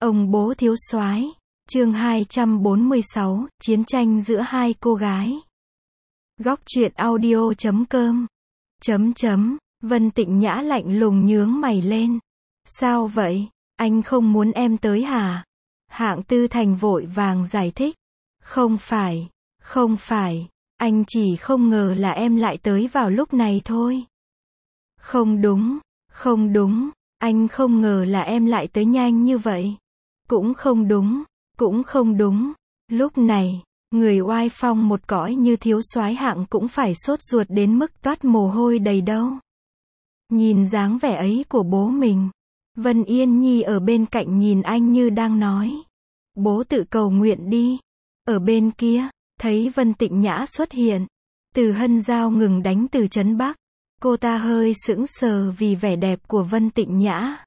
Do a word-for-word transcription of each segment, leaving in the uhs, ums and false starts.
Ông bố thiếu soái. Chương hai trăm bốn mươi sáu, chiến tranh giữa hai cô gái. Góc truyện audio chấm com. Chấm chấm, Vân Tịnh Nhã lạnh lùng nhướng mày lên. Sao vậy, anh không muốn em tới hả? Hạng Tư Thành vội vàng giải thích. Không phải, không phải, anh chỉ không ngờ là em lại tới vào lúc này thôi. Không đúng, không đúng, anh không ngờ là em lại tới nhanh như vậy. Cũng không đúng, cũng không đúng. Lúc này, người oai phong một cõi như thiếu soái Hạng cũng phải sốt ruột đến mức toát mồ hôi đầy đâu. Nhìn dáng vẻ ấy của bố mình, Vân Yên Nhi ở bên cạnh nhìn anh như đang nói. Bố tự cầu nguyện đi. Ở bên kia, thấy Vân Tịnh Nhã xuất hiện. Từ Hân Giao ngừng đánh từ trấn Bắc. Cô ta hơi sững sờ vì vẻ đẹp của Vân Tịnh Nhã.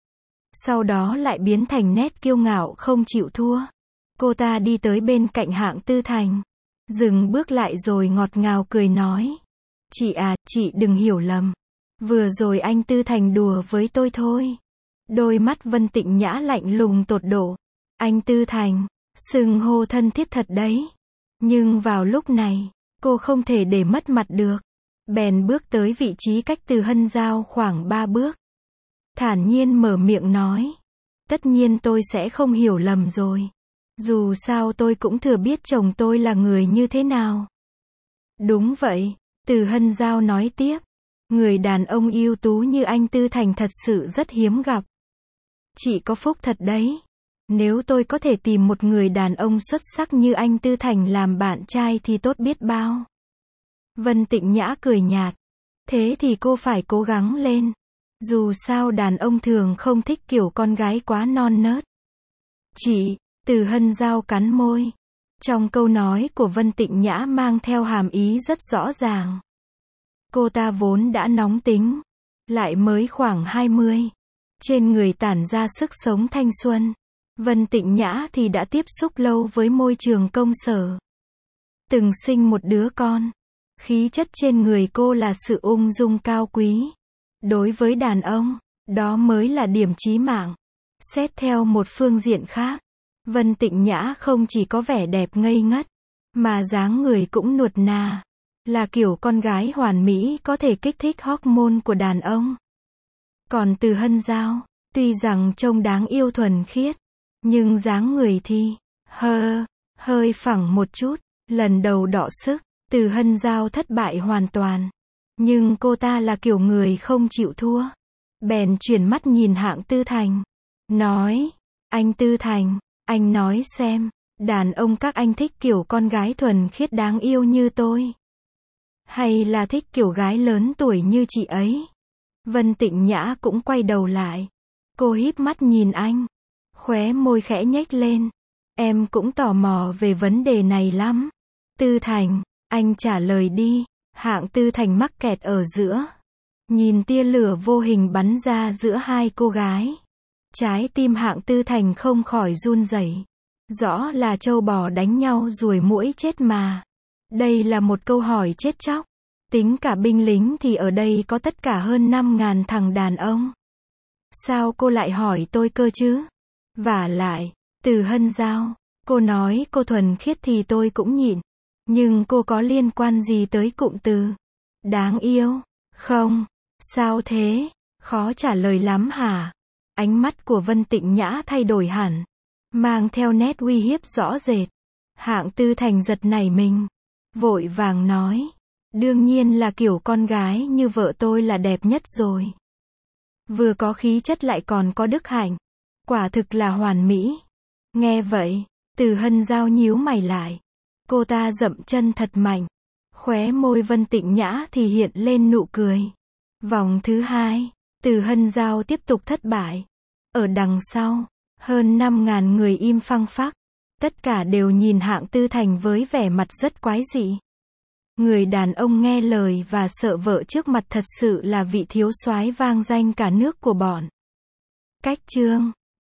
Sau đó lại biến thành nét kiêu ngạo không chịu thua. Cô ta đi tới bên cạnh Hạng Tư Thành. Dừng bước lại rồi ngọt ngào cười nói. Chị à, chị đừng hiểu lầm. Vừa rồi anh Tư Thành đùa với tôi thôi. Đôi mắt Vân Tịnh Nhã lạnh lùng tột độ. Anh Tư Thành, xưng hô thân thiết thật đấy. Nhưng vào lúc này, cô không thể để mất mặt được. Bèn bước tới vị trí cách Từ Hân Giao khoảng ba bước. Thản nhiên mở miệng nói. Tất nhiên tôi sẽ không hiểu lầm rồi. Dù sao tôi cũng thừa biết chồng tôi là người như thế nào. Đúng vậy, Từ Hân Giao nói tiếp. Người đàn ông ưu tú như anh Tư Thành thật sự rất hiếm gặp. Chị có phúc thật đấy. Nếu tôi có thể tìm một người đàn ông xuất sắc như anh Tư Thành làm bạn trai thì tốt biết bao. Vân Tịnh Nhã cười nhạt. Thế thì cô phải cố gắng lên. Dù sao đàn ông thường không thích kiểu con gái quá non nớt. Chị, Từ Hân Giao cắn môi. Trong câu nói của Vân Tịnh Nhã mang theo hàm ý rất rõ ràng. Cô ta vốn đã nóng tính. Lại mới khoảng hai mươi. Trên người tản ra sức sống thanh xuân. Vân Tịnh Nhã thì đã tiếp xúc lâu với môi trường công sở. Từng sinh một đứa con. Khí chất trên người cô là sự ung dung cao quý. Đối với đàn ông, đó mới là điểm chí mạng. Xét theo một phương diện khác, Vân Tịnh Nhã không chỉ có vẻ đẹp ngây ngất, mà dáng người cũng nuột nà. Là kiểu con gái hoàn mỹ có thể kích thích hormone của đàn ông. Còn Từ Hân Giao, tuy rằng trông đáng yêu thuần khiết, nhưng dáng người thì, hơ, hơi phẳng một chút. Lần đầu đọ sức, Từ Hân Giao thất bại hoàn toàn. Nhưng cô ta là kiểu người không chịu thua. Bèn chuyển mắt nhìn Hạng Tư Thành. Nói, anh Tư Thành, anh nói xem, đàn ông các anh thích kiểu con gái thuần khiết đáng yêu như tôi? Hay là thích kiểu gái lớn tuổi như chị ấy? Vân Tịnh Nhã cũng quay đầu lại. Cô híp mắt nhìn anh. Khóe môi khẽ nhếch lên. Em cũng tò mò về vấn đề này lắm. Tư Thành, anh trả lời đi. Hạng Tư Thành mắc kẹt ở giữa. Nhìn tia lửa vô hình bắn ra giữa hai cô gái. Trái tim Hạng Tư Thành không khỏi run rẩy. Rõ là trâu bò đánh nhau ruồi muỗi chết mà. Đây là một câu hỏi chết chóc. Tính cả binh lính thì ở đây có tất cả hơn năm ngàn thằng đàn ông. Sao cô lại hỏi tôi cơ chứ? Vả lại, Từ Hân Giao, cô nói cô thuần khiết thì tôi cũng nhịn. Nhưng cô có liên quan gì tới cụm từ đáng yêu? Không, sao thế? Khó trả lời lắm hả? Ánh mắt của Vân Tịnh Nhã thay đổi hẳn, mang theo nét uy hiếp rõ rệt. Hạng Tư Thành giật nảy mình, vội vàng nói. Đương nhiên là kiểu con gái như vợ tôi là đẹp nhất rồi. Vừa có khí chất lại còn có đức hạnh. Quả thực là hoàn mỹ. Nghe vậy, Từ Hân Giao nhíu mày lại. Cô ta dậm chân thật mạnh. Khóe môi Vân Tịnh Nhã thì hiện lên nụ cười. Vòng thứ hai, Từ Hân Giao tiếp tục thất bại. Ở đằng sau, hơn năm ngàn người im phăng phắc. Tất cả đều nhìn Hạng Tư Thành với vẻ mặt rất quái dị. Người đàn ông nghe lời và sợ vợ trước mặt thật sự là vị thiếu soái vang danh cả nước của bọn. Cách chương